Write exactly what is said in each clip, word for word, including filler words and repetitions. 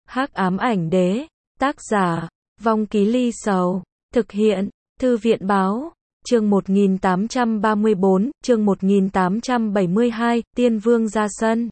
Hắc ám ảnh đế, tác giả, Vong Ký Ly Sầu, thực hiện, Thư viện báo, chương một nghìn tám trăm ba mươi bốn, chương một nghìn tám trăm bảy mươi hai, Tiên Vương ra sân.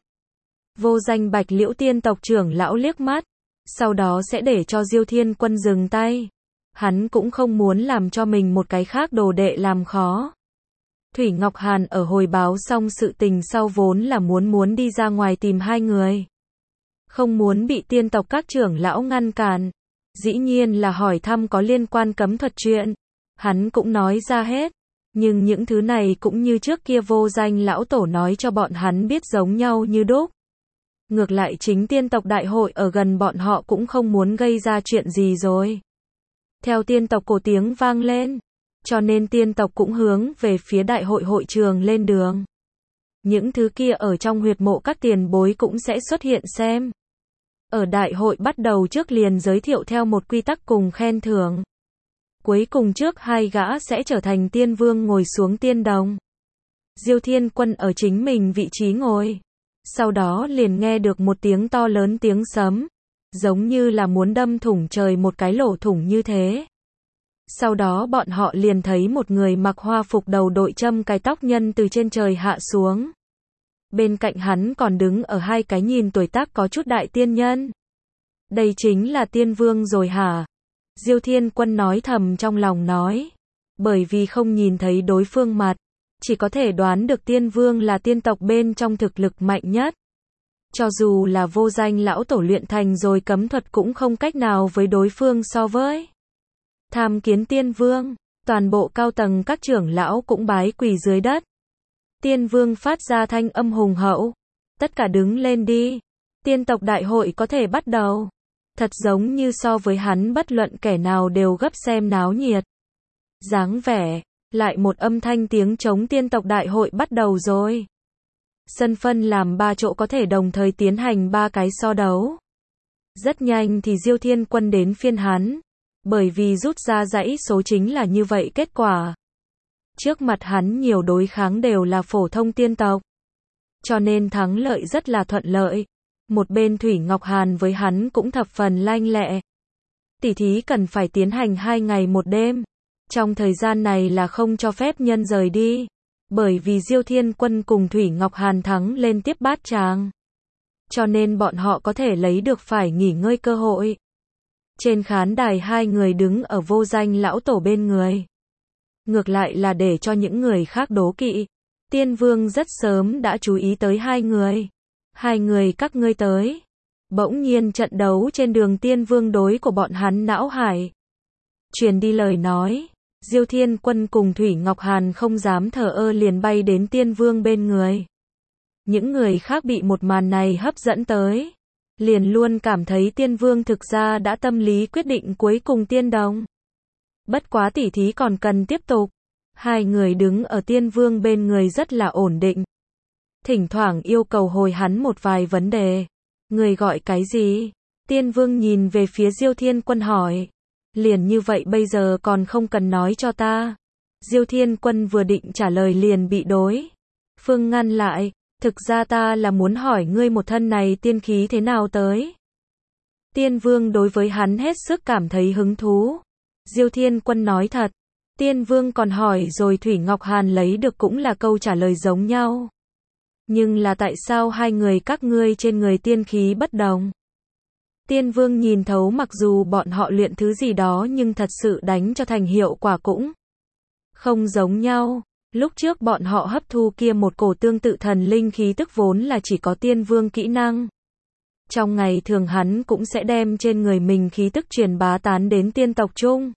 Vô Danh Bạch Liễu tiên tộc trưởng lão liếc mắt, sau đó sẽ để cho Diêu Thiên Quân dừng tay. Hắn cũng không muốn làm cho mình một cái khác đồ đệ làm khó. Thủy Ngọc Hàn ở hồi báo xong sự tình sau vốn là muốn muốn đi ra ngoài tìm hai người. Không muốn bị tiên tộc các trưởng lão ngăn cản. Dĩ nhiên là hỏi thăm có liên quan cấm thuật chuyện. Hắn cũng nói ra hết. Nhưng những thứ này cũng như trước kia Vô Danh lão tổ nói cho bọn hắn biết giống nhau như đúc. Ngược lại chính tiên tộc đại hội ở gần bọn họ cũng không muốn gây ra chuyện gì rồi. Theo tiên tộc cổ tiếng vang lên, cho nên tiên tộc cũng hướng về phía đại hội hội trường lên đường. Những thứ kia ở trong huyệt mộ các tiền bối cũng sẽ xuất hiện xem. Ở đại hội bắt đầu trước liền giới thiệu theo một quy tắc cùng khen thưởng. Cuối cùng trước hai gã sẽ trở thành tiên vương ngồi xuống tiên đồng. Diêu Thiên Quân ở chính mình vị trí ngồi. Sau đó liền nghe được một tiếng to lớn tiếng sấm. Giống như là muốn đâm thủng trời một cái lỗ thủng như thế. Sau đó bọn họ liền thấy một người mặc hoa phục đầu đội châm cái tóc nhân từ trên trời hạ xuống. Bên cạnh hắn còn đứng ở hai cái nhìn tuổi tác có chút đại tiên nhân. Đây chính là tiên vương rồi hả? Diêu Thiên Quân nói thầm trong lòng nói. Bởi vì không nhìn thấy đối phương mặt, chỉ có thể đoán được tiên vương là tiên tộc bên trong thực lực mạnh nhất. Cho dù là Vô Danh lão tổ luyện thành rồi cấm thuật cũng không cách nào với đối phương so với. Tham kiến tiên vương, toàn bộ cao tầng các trưởng lão cũng bái quỳ dưới đất. Tiên vương phát ra thanh âm hùng hậu. Tất cả đứng lên đi. Tiên tộc đại hội có thể bắt đầu. Thật giống như so với hắn bất luận kẻ nào đều gấp xem náo nhiệt. Dáng vẻ, lại một âm thanh tiếng chống tiên tộc đại hội bắt đầu rồi. Sân phân làm ba chỗ có thể đồng thời tiến hành ba cái so đấu. Rất nhanh thì Diêu Thiên Quân đến phiên hắn. Bởi vì rút ra dãy số chính là như vậy kết quả. Trước mặt hắn nhiều đối kháng đều là phổ thông tiên tộc. Cho nên thắng lợi rất là thuận lợi. Một bên Thủy Ngọc Hàn với hắn cũng thập phần lanh lẹ. Tỉ thí cần phải tiến hành hai ngày một đêm. Trong thời gian này là không cho phép nhân rời đi. Bởi vì Diêu Thiên Quân cùng Thủy Ngọc Hàn thắng lên tiếp bát tràng. Cho nên bọn họ có thể lấy được phải nghỉ ngơi cơ hội. Trên khán đài hai người đứng ở Vô Danh lão tổ bên người. Ngược lại là để cho những người khác đố kỵ. Tiên vương rất sớm đã chú ý tới hai người. Hai người các ngươi tới. Bỗng nhiên trận đấu trên đường tiên vương đối của bọn hắn não hải. Truyền đi lời nói. Diêu Thiên Quân cùng Thủy Ngọc Hàn không dám thờ ơ liền bay đến tiên vương bên người. Những người khác bị một màn này hấp dẫn tới. Liền luôn cảm thấy tiên vương thực ra đã tâm lý quyết định cuối cùng tiên đồng. Bất quá tỉ thí còn cần tiếp tục. Hai người đứng ở tiên vương bên người rất là ổn định. Thỉnh thoảng yêu cầu hồi hắn một vài vấn đề. Người gọi cái gì? Tiên vương nhìn về phía Diêu Thiên Quân hỏi. Liền như vậy bây giờ còn không cần nói cho ta. Diêu Thiên Quân vừa định trả lời liền bị đối phương ngăn lại. Thực ra ta là muốn hỏi ngươi một thân này tiên khí thế nào tới. Tiên vương đối với hắn hết sức cảm thấy hứng thú. Diêu Thiên Quân nói thật. Tiên vương còn hỏi rồi Thủy Ngọc Hàn lấy được cũng là câu trả lời giống nhau. Nhưng là tại sao hai người các ngươi trên người tiên khí bất đồng? Tiên vương nhìn thấu mặc dù bọn họ luyện thứ gì đó nhưng thật sự đánh cho thành hiệu quả cũng không giống nhau. Lúc trước bọn họ hấp thu kia một cổ tương tự thần linh khí tức vốn là chỉ có tiên vương kỹ năng. Trong ngày thường hắn cũng sẽ đem trên người mình khí tức truyền bá tán đến tiên tộc chung.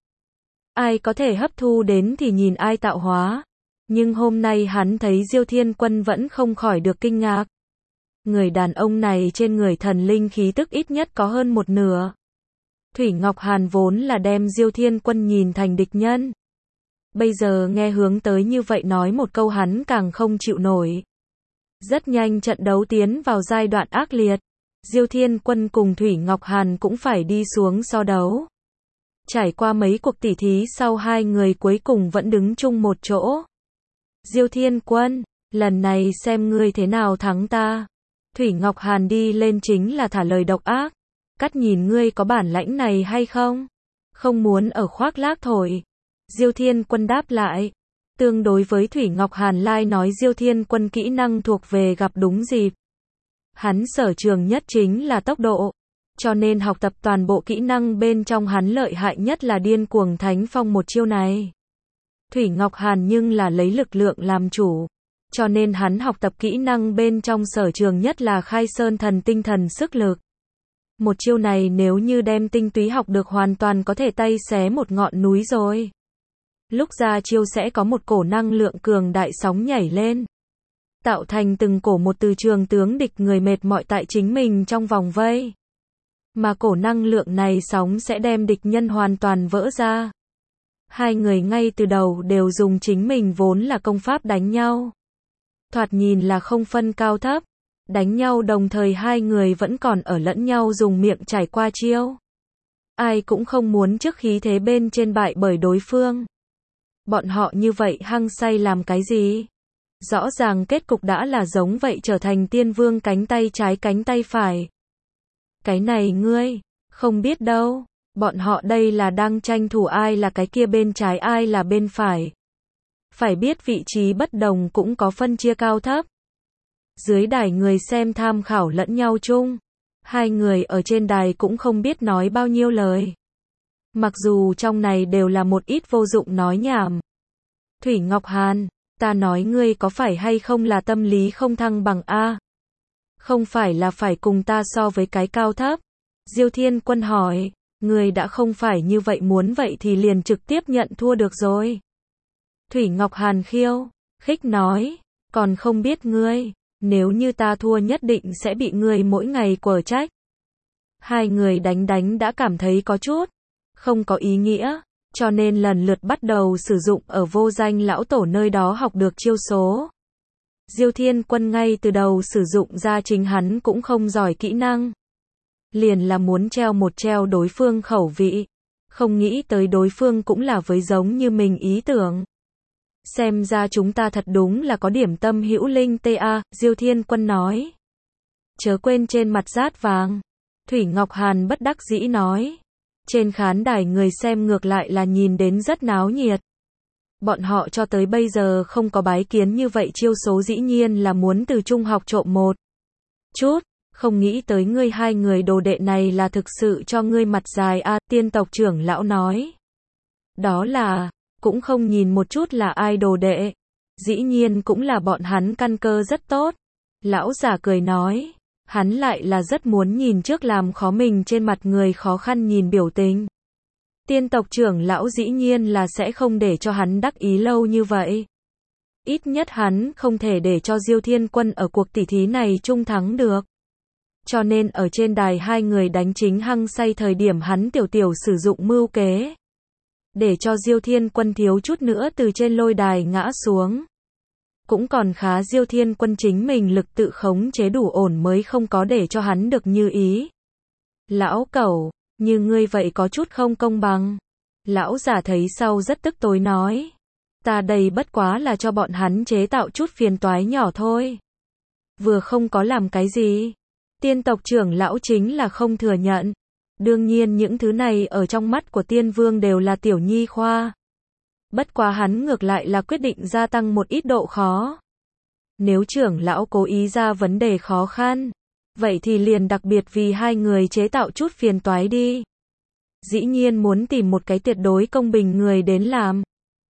Ai có thể hấp thu đến thì nhìn ai tạo hóa. Nhưng hôm nay hắn thấy Diêu Thiên Quân vẫn không khỏi được kinh ngạc. Người đàn ông này trên người thần linh khí tức ít nhất có hơn một nửa. Thủy Ngọc Hàn vốn là đem Diêu Thiên Quân nhìn thành địch nhân. Bây giờ nghe hướng tới như vậy nói một câu hắn càng không chịu nổi. Rất nhanh trận đấu tiến vào giai đoạn ác liệt. Diêu Thiên Quân cùng Thủy Ngọc Hàn cũng phải đi xuống so đấu. Trải qua mấy cuộc tỉ thí sau hai người cuối cùng vẫn đứng chung một chỗ. Diêu Thiên Quân, lần này xem ngươi thế nào thắng ta. Thủy Ngọc Hàn đi lên chính là thả lời độc ác. Cắt nhìn ngươi có bản lãnh này hay không? Không muốn ở khoác lác thổi. Diêu Thiên Quân đáp lại. Tương đối với Thủy Ngọc Hàn Lai nói Diêu Thiên Quân kỹ năng thuộc về gặp đúng dịp. Hắn sở trường nhất chính là tốc độ. Cho nên học tập toàn bộ kỹ năng bên trong hắn lợi hại nhất là điên cuồng thánh phong một chiêu này. Thủy Ngọc Hàn nhưng là lấy lực lượng làm chủ. Cho nên hắn học tập kỹ năng bên trong sở trường nhất là khai sơn thần tinh thần sức lực. Một chiêu này nếu như đem tinh túy học được hoàn toàn có thể tay xé một ngọn núi rồi. Lúc ra chiêu sẽ có một cổ năng lượng cường đại sóng nhảy lên. Tạo thành từng cổ một từ trường tướng địch người mệt mỏi tại chính mình trong vòng vây. Mà cổ năng lượng này sóng sẽ đem địch nhân hoàn toàn vỡ ra. Hai người ngay từ đầu đều dùng chính mình vốn là công pháp đánh nhau. Thoạt nhìn là không phân cao thấp. Đánh nhau đồng thời hai người vẫn còn ở lẫn nhau dùng miệng trải qua chiêu. Ai cũng không muốn trước khí thế bên trên bại bởi đối phương. Bọn họ như vậy hăng say làm cái gì? Rõ ràng kết cục đã là giống vậy trở thành tiên vương cánh tay trái cánh tay phải. Cái này ngươi, không biết đâu. Bọn họ đây là đang tranh thủ ai là cái kia bên trái ai là bên phải. Phải biết vị trí bất đồng cũng có phân chia cao thấp. Dưới đài người xem tham khảo lẫn nhau chung. Hai người ở trên đài cũng không biết nói bao nhiêu lời. Mặc dù trong này đều là một ít vô dụng nói nhảm. Thủy Ngọc Hàn, ta nói ngươi có phải hay không là tâm lý không thăng bằng a? Không phải là phải cùng ta so với cái cao thấp. Diêu Thiên Quân hỏi, ngươi đã không phải như vậy muốn vậy thì liền trực tiếp nhận thua được rồi. Thủy Ngọc Hàn khiêu, khích nói, còn không biết ngươi, nếu như ta thua nhất định sẽ bị ngươi mỗi ngày quở trách. Hai người đánh đánh đã cảm thấy có chút không có ý nghĩa, cho nên lần lượt bắt đầu sử dụng ở vô danh lão tổ nơi đó học được chiêu số. Diêu Thiên Quân ngay từ đầu sử dụng ra chính hắn cũng không giỏi kỹ năng. Liền là muốn treo một treo đối phương khẩu vị. Không nghĩ tới đối phương cũng là với giống như mình ý tưởng. Xem ra chúng ta thật đúng là có điểm tâm hữu linh ta, Diêu Thiên Quân nói. Chớ quên trên mặt rát vàng. Thủy Ngọc Hàn bất đắc dĩ nói. Trên khán đài người xem ngược lại là nhìn đến rất náo nhiệt. Bọn họ cho tới bây giờ không có bái kiến như vậy chiêu số dĩ nhiên là muốn từ trung học trộm một chút. Không nghĩ tới ngươi hai người đồ đệ này là thực sự cho ngươi mặt dài a, tiên tộc trưởng lão nói. Đó là, cũng không nhìn một chút là ai đồ đệ. Dĩ nhiên cũng là bọn hắn căn cơ rất tốt. Lão giả cười nói, hắn lại là rất muốn nhìn trước làm khó mình trên mặt người khó khăn nhìn biểu tình. Tiên tộc trưởng lão dĩ nhiên là sẽ không để cho hắn đắc ý lâu như vậy. Ít nhất hắn không thể để cho Diêu Thiên Quân ở cuộc tỷ thí này chung thắng được. Cho nên ở trên đài hai người đánh chính hăng say thời điểm hắn tiểu tiểu sử dụng mưu kế. Để cho Diêu Thiên Quân thiếu chút nữa từ trên lôi đài ngã xuống. Cũng còn khá Diêu Thiên Quân chính mình lực tự khống chế đủ ổn mới không có để cho hắn được như ý. Lão cẩu, như ngươi vậy có chút không công bằng. Lão giả thấy sau rất tức tối nói. Ta đây bất quá là cho bọn hắn chế tạo chút phiền toái nhỏ thôi. Vừa không có làm cái gì. Tiên tộc trưởng lão chính là không thừa nhận. Đương nhiên những thứ này ở trong mắt của tiên vương đều là tiểu nhi khoa. Bất quá hắn ngược lại là quyết định gia tăng một ít độ khó. Nếu trưởng lão cố ý ra vấn đề khó khăn, vậy thì liền đặc biệt vì hai người chế tạo chút phiền toái đi. Dĩ nhiên muốn tìm một cái tuyệt đối công bình người đến làm.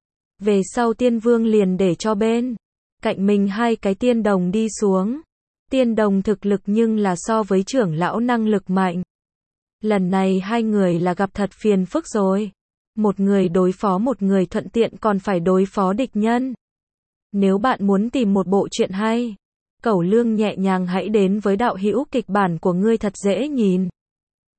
Về sau tiên vương liền để cho bên cạnh mình hai cái tiên đồng đi xuống. Tiên đồng thực lực nhưng là so với trưởng lão năng lực mạnh. Lần này hai người là gặp thật phiền phức rồi. Một người đối phó một người thuận tiện còn phải đối phó địch nhân. Nếu bạn muốn tìm một bộ truyện hay, Cẩu Lương nhẹ nhàng hãy đến với đạo hữu kịch bản của ngươi thật dễ nhìn.